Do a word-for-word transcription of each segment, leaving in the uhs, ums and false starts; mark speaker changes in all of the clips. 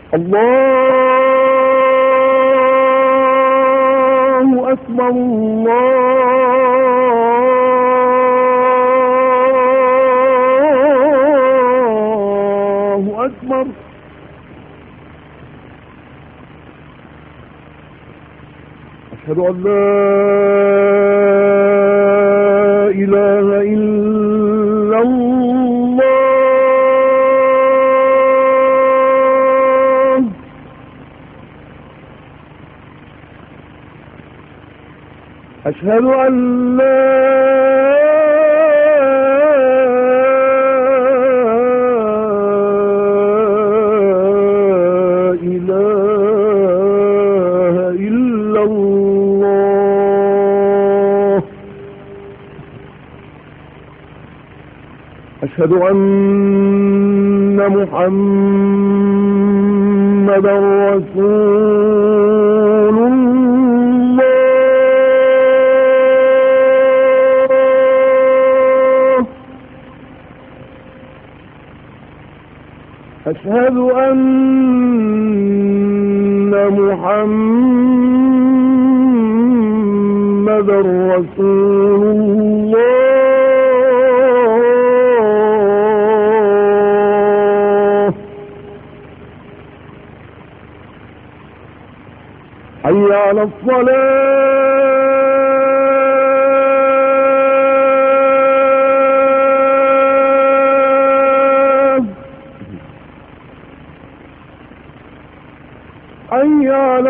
Speaker 1: الله أكبر الله أكبر. أشهد أن لا إله إلا الله. أشهد أن لا إله إلا الله. أشهد أن محمدا رسول الله. أشهد أن محمدا رسول الله. حي على الصلاة. حي على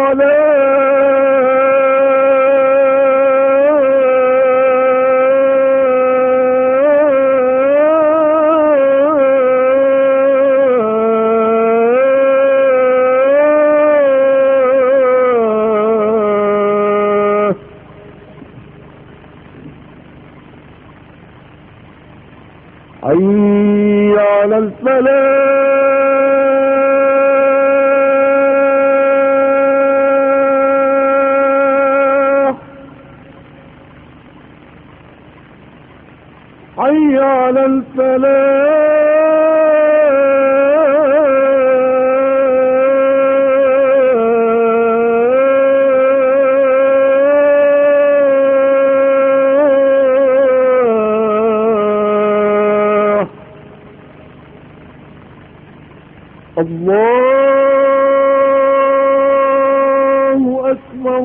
Speaker 1: الصلاة. حي على الفلاح. حي على الفلاح. الله أكبر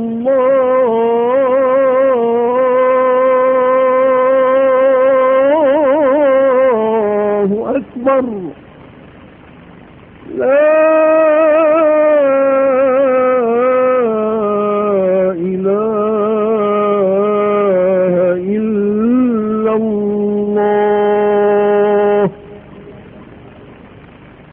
Speaker 1: الله أكبر. لا إله إلا الله.